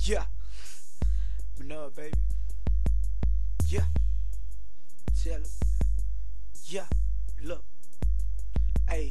Yeah, Menard, baby. Yeah, tell him. Yeah, look, ayy.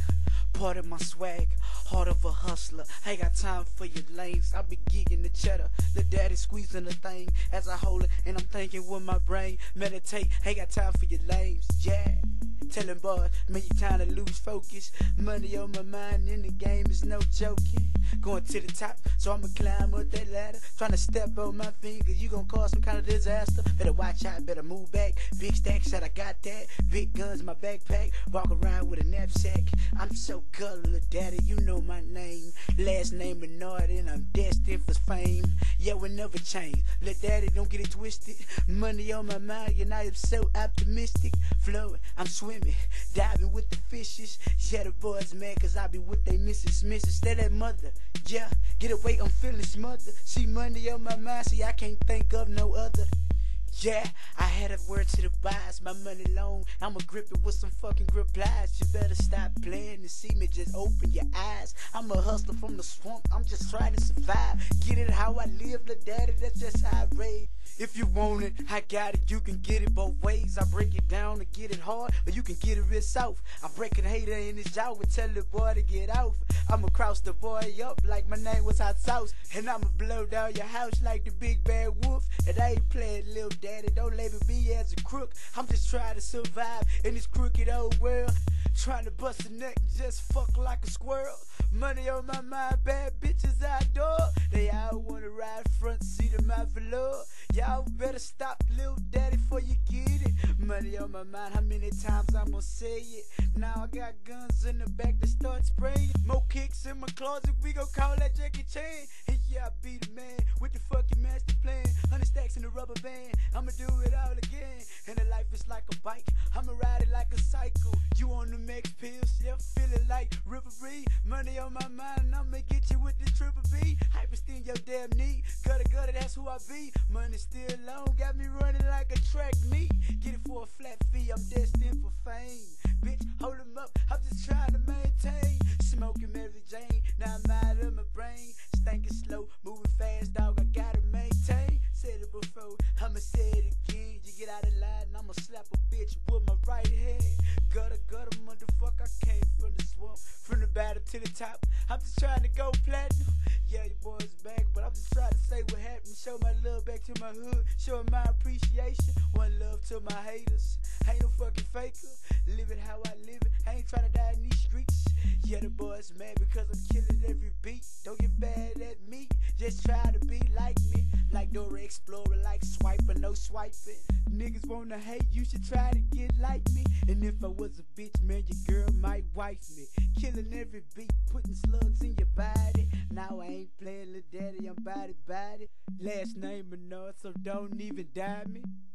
Part of my swag, heart of a hustler. I ain't got time for your lanes. I be getting the cheddar. The daddy squeezing the thing as I hold it, and I'm thinking with my brain. Meditate, ain't got time for your lames. Yeah, telling boys, man, you kinda lose focus. Money on my mind in the game is no joking. Going to the top, so I'ma climb up that ladder. Trying to step on my finger, you gon' cause some kind of disaster. Better watch out, better move back. Big stack, said I got that. Big guns in my backpack. Walk around with a knapsack. I'm so gullible, daddy, you know my name. Last name Menard, and I'm destined for fame. Yeah, we'll never change. Let daddy, don't get it twisted. Money on my mind, and I am so optimistic. Flowing, I'm swimming, diving with the fishes. Yeah, the boys mad cause I be with they missus. Stay that mother. Yeah, get away, I'm feeling smothered. See money on my mind, see I can't think of no other. Yeah, I had a word to the boss, my money long, I'ma grip it with some fucking grip plies. You better stop playing and see me, just open your eyes. I'm a hustler from the swamp, I'm just trying to survive. Get it how I live, the daddy, that's just how I raise. If you want it, I got it, you can get it both ways. I break it down to get it hard, or you can get it real soft. I'm breaking a hater in his jaw and tell the boy to get off. I'ma cross the boy up like my name was Hot Sauce. And I'ma blow down your house like the big bad wolf. And I ain't playing little daddy, don't label me as a crook. I'm just trying to survive in this crooked old world. Trying to bust a neck and just fuck like a squirrel. Money on my mind, bad bitches I adore. They all wanna ride front seat of my velour. Y'all better stop, little daddy, before you get it. Money on my mind, how many times I'm gonna say it? Now I got guns in the back that start spraying. More kicks in my closet, we gon' call that Jackie Chan. And yeah, I be the man with the fucking master plan. 100 stacks in the rubber band, I'ma do it all again. And the life is like a bike, I'ma ride it like a cycle. You on the max pills, yeah, feeling like River Reed. Money on my mind, and I'ma get you with the triple B. Hypersteam your damn knee, gutter, that's who I be. Money still long, got me running like a track meet. Get it for a flat fee, I'm destined for fame. Bitch, hold 'em up, I'm just trying to maintain. Smoking Mary Jane, now I'm out of my brain. Stinking slow, moving fast, dog, I gotta maintain. Said it before, I'ma say it again. You get out of line, I'ma slap a bitch with my right hand. Gutter, motherfucker, I came from the swamp. From the bottom to the top, I'm just trying to go platinum. Yeah, your boy's back, but I'm just trying to say what happened. Show my love back to my hood, show my appreciation. One love to my haters, I ain't no fucking faker. Live it how I live it, I ain't trying to die in these streets. Yeah, the boys mad because I'm killing every beat. Don't get mad at me, just try to be like me. Like Dora Explorer, like swiping, no swiping. Niggas wanna hate, you should try to get like me. And if I was a bitch, man, your girl might wife me. Killing every beat, putting slugs in your body. Now I ain't playing little daddy, I'm body. Last name Menard, so don't even die me.